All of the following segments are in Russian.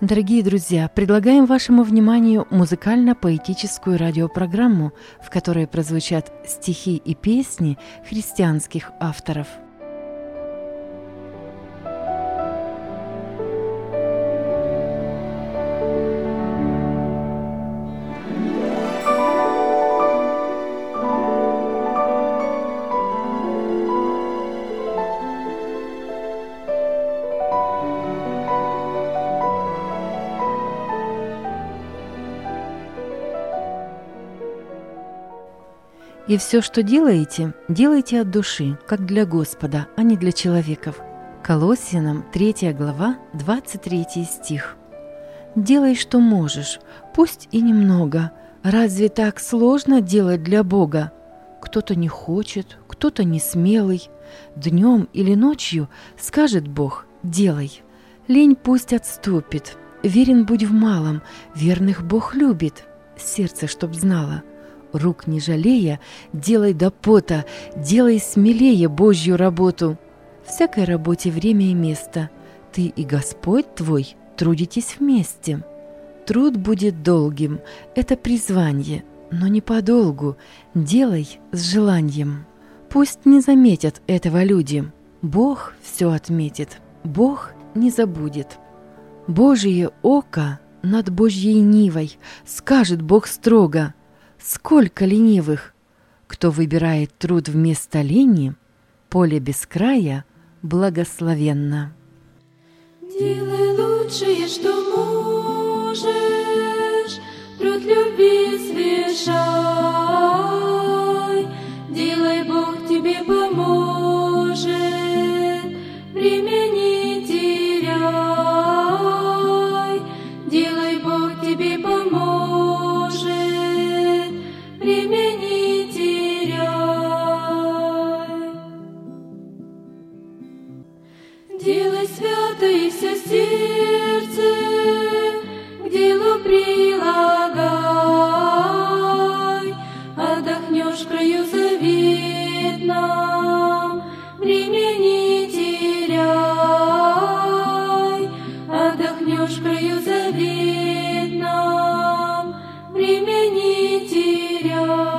Дорогие друзья, предлагаем вашему вниманию музыкально-поэтическую радиопрограмму, в которой прозвучат стихи и песни христианских авторов. И все, что делаете, делайте от души, как для Господа, а не для человеков. Колоссянам 3 глава, 23 стих. Делай, что можешь, пусть и немного. Разве так сложно делать для Бога? Кто-то не хочет, кто-то не смелый. Днем или ночью скажет Бог: делай. Лень пусть отступит. Верен будь в малом, верных Бог любит. Сердце, чтоб знало. Рук не жалея, делай до пота, делай смелее Божью работу. Всякой работе время и место. Ты и Господь твой трудитесь вместе. Труд будет долгим, это призвание, но не подолгу, делай с желанием. Пусть не заметят этого люди, Бог все отметит, Бог не забудет. Божие око над Божьей нивой, скажет Бог строго: сколько ленивых! Кто выбирает труд вместо лени, поле без края благословенно. Делай лучшее, что можешь, труд любви совершай. Делай, Бог тебе поможет, времени не теряй. Делай, Бог тебе поможет, времени не теряй. Делай свято и все сердце к делу прилагай. Отдохнешь в краю заветном, времени не теряй. Отдохнешь в краю заветном, времени не теряй.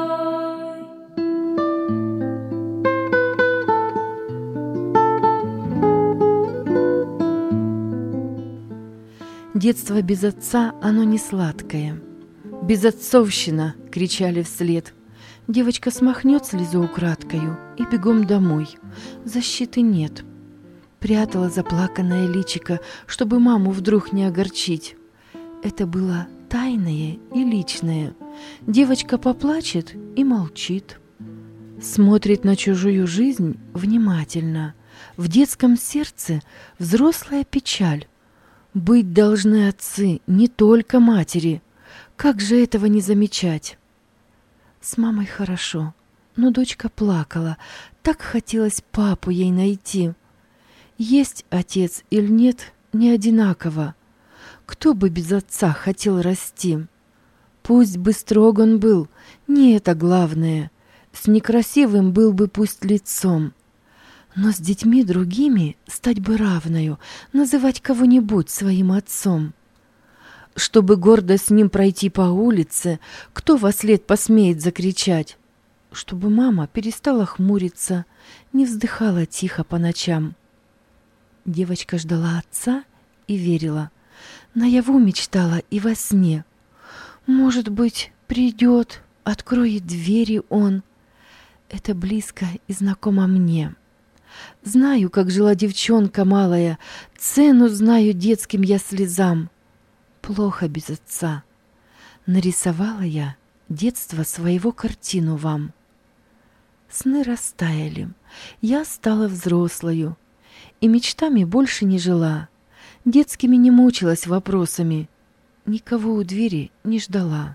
Детство без отца, оно не сладкое. «Безотцовщина!» — кричали вслед. Девочка смахнет слезу украдкою и бегом домой. Защиты нет. Прятала заплаканное личико, чтобы маму вдруг не огорчить. Это было тайное и личное. Девочка поплачет и молчит. Смотрит на чужую жизнь внимательно. В детском сердце взрослая печаль. Быть должны отцы, не только матери. Как же этого не замечать? С мамой хорошо, но дочка плакала. Так хотелось папу ей найти. Есть отец или нет, не одинаково. Кто бы без отца хотел расти? Пусть бы строг он был, не это главное. С некрасивым был бы пусть лицом. Но с детьми другими стать бы равною, называть кого-нибудь своим отцом. Чтобы гордо с ним пройти по улице, кто вослед посмеет закричать? Чтобы мама перестала хмуриться, не вздыхала тихо по ночам. Девочка ждала отца и верила. Наяву мечтала и во сне. Может быть, придет, откроет двери он. Это близко и знакомо мне. Знаю, как жила девчонка малая, цену знаю детским я слезам. Плохо без отца. Нарисовала я детство своего картину вам. Сны растаяли, я стала взрослою, и мечтами больше не жила, детскими не мучилась вопросами, никого у двери не ждала.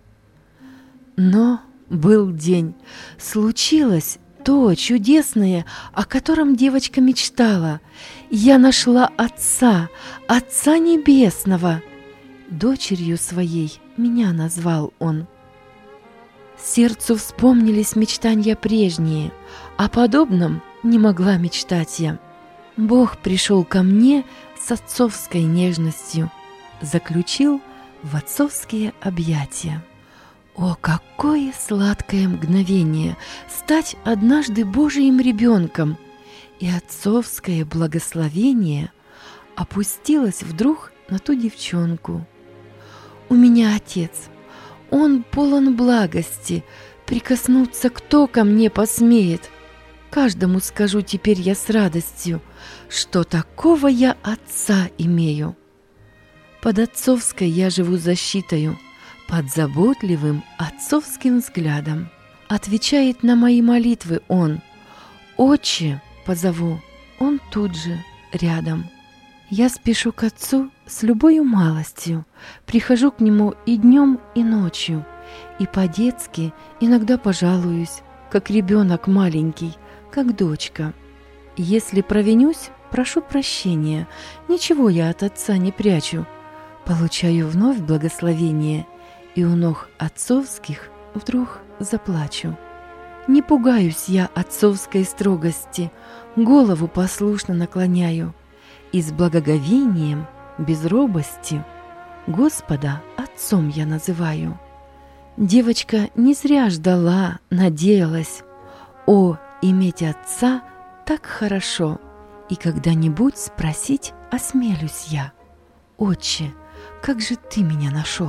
Но был день, случилось то чудесное, о котором девочка мечтала. Я нашла отца, Отца Небесного. Дочерью своей меня назвал он. Сердцу вспомнились мечтания прежние, о подобном не могла мечтать я. Бог пришел ко мне с отцовской нежностью, заключил в отцовские объятия. О, какое сладкое мгновение стать однажды Божиим ребенком! И отцовское благословение опустилось вдруг на ту девчонку. У меня отец, он полон благости, прикоснуться кто ко мне посмеет. Каждому скажу теперь я с радостью, что такого я отца имею. Под отцовской я живу защитою, под заботливым отцовским взглядом. Отвечает на мои молитвы он. «Отче» позову, он тут же, рядом. Я спешу к отцу с любою малостью, прихожу к нему и днем, и ночью, и по-детски иногда пожалуюсь, как ребенок маленький, как дочка. Если провинюсь, прошу прощения, ничего я от отца не прячу. Получаю вновь благословение, и у ног отцовских вдруг заплачу. Не пугаюсь я отцовской строгости, голову послушно наклоняю, и с благоговением, без робости, Господа отцом я называю. Девочка не зря ждала, надеялась. О, иметь отца так хорошо, и когда-нибудь спросить осмелюсь я: «Отче, как же ты меня нашел?»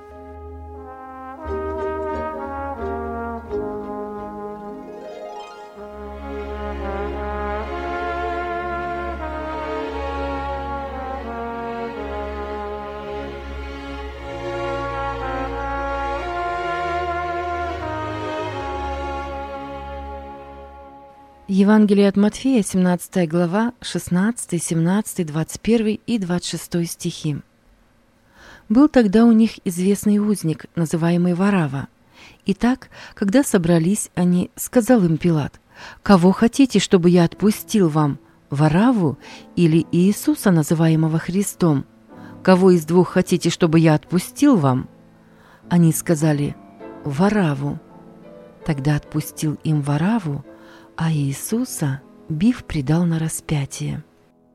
Евангелие от Матфея, 17 глава, 16, 17, 21 и 26 стихи. Был тогда у них известный узник, называемый Варава. Итак, когда собрались они, сказал им Пилат: «Кого хотите, чтобы я отпустил вам, Вараву или Иисуса, называемого Христом? Кого из двух хотите, чтобы я отпустил вам?» Они сказали: «Вараву». Тогда отпустил им Вараву, а Иисуса, бив, предал на распятие.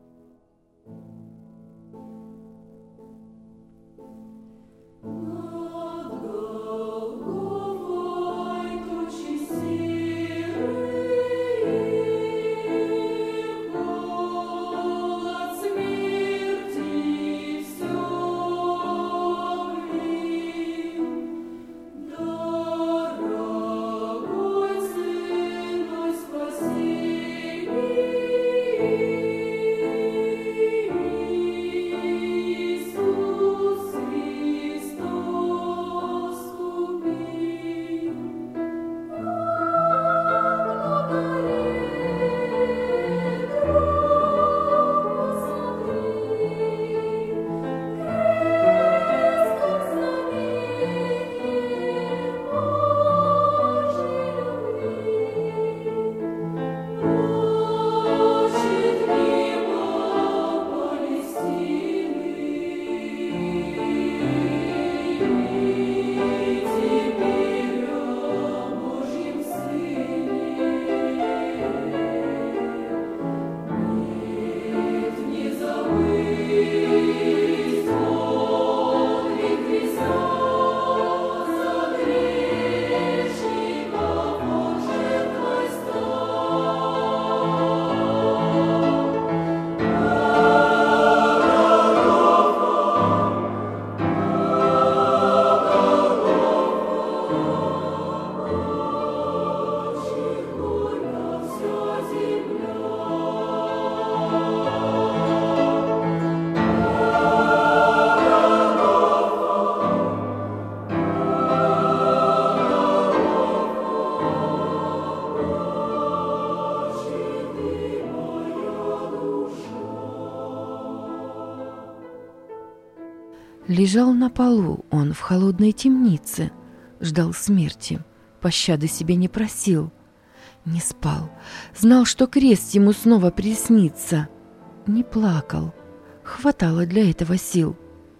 Лежал на полу он в холодной темнице, ждал смерти, пощады себе не просил. Не спал, знал, что крест ему снова приснится. Не плакал, хватало для этого сил.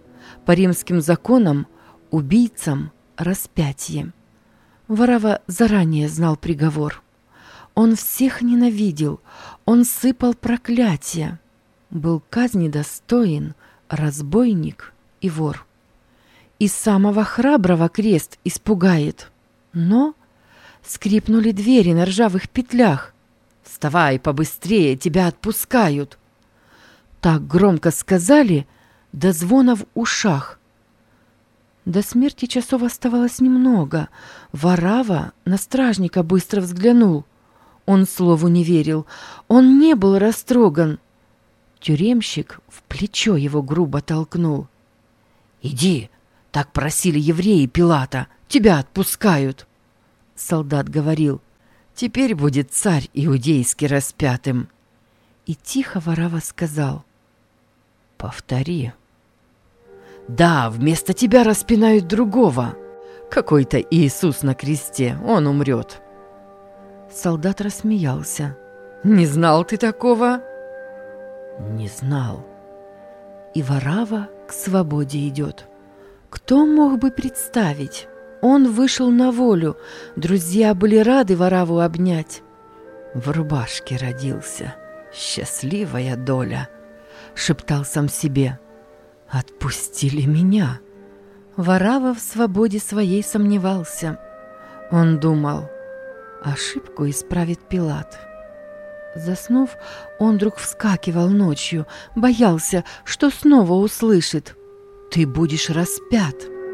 По римским законам убийцам распятие. Варава заранее знал приговор. Он всех ненавидел, он сыпал проклятия. Был казни достоин разбойник и вор. И самого храброго крест испугает. Но скрипнули двери на ржавых петлях. «Вставай побыстрее, тебя отпускают!» Так громко сказали, до звона в ушах. До смерти часов оставалось немного. Варава на стражника быстро взглянул. Он слову не верил, он не был растроган. Тюремщик в плечо его грубо толкнул. «Иди, так просили евреи Пилата, тебя отпускают!» Солдат говорил: «Теперь будет царь иудейский распятым». И тихо Варава сказал: «Повтори». «Да, вместо тебя распинают другого. Какой-то Иисус на кресте, он умрет». Солдат рассмеялся. «Не знал ты такого?» «Не знал». И Варава к свободе идет. Кто мог бы представить? Он вышел на волю, друзья были рады Вараву обнять. В рубашке родился, счастливая доля, шептал сам себе. Отпустили меня. Варава в свободе своей сомневался. Он думал, ошибку исправит Пилат. Заснув, он вдруг вскакивал ночью, боялся, что снова услышит: «Ты будешь распят».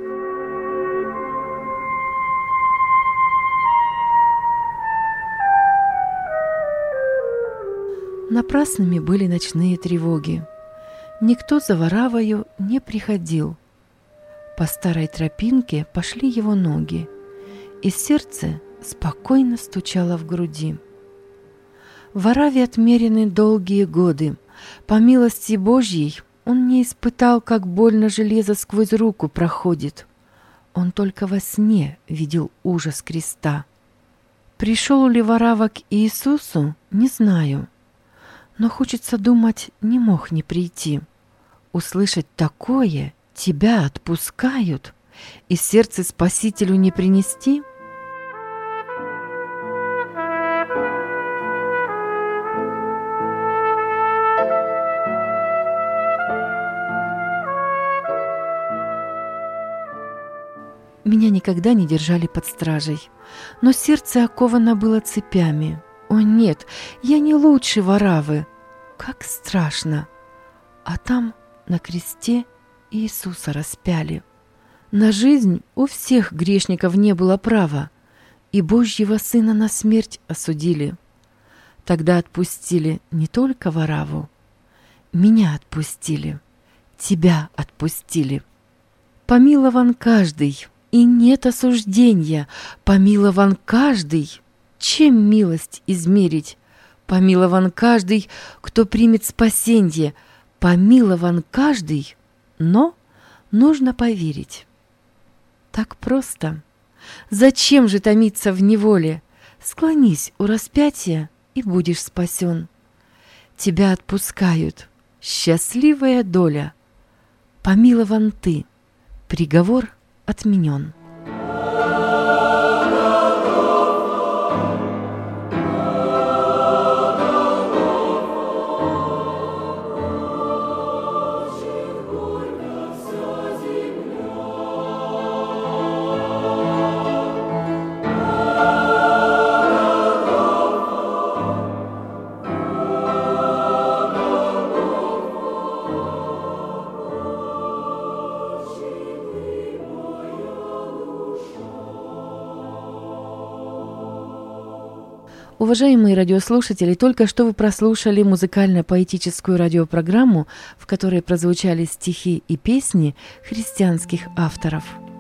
Напрасными были ночные тревоги. Никто за Варавою не приходил. По старой тропинке пошли его ноги, и сердце спокойно стучало в груди. Вараве отмерены долгие годы. По милости Божьей он не испытал, как больно железо сквозь руку проходит. Он только во сне видел ужас креста. Пришел ли Варава к Иисусу, не знаю. Но, хочется думать, не мог не прийти. Услышать такое: тебя отпускают, и сердце Спасителю не принести? Меня никогда не держали под стражей, но сердце оковано было цепями. О нет, я не лучше Варавы. Как страшно! А там на кресте Иисуса распяли. На жизнь у всех грешников не было права, и Божьего Сына на смерть осудили. Тогда отпустили не только Вараву, меня отпустили, тебя отпустили. Помилован каждый, и нет осуждения, помилован каждый. Чем милость измерить? Помилован каждый, кто примет спасенье, помилован каждый, но нужно поверить. Так просто. Зачем же томиться в неволе? Склонись у распятия, и будешь спасен. Тебя отпускают, счастливая доля. Помилован ты, приговор отменен. Уважаемые радиослушатели, только что вы прослушали музыкально-поэтическую радиопрограмму, в которой прозвучали стихи и песни христианских авторов.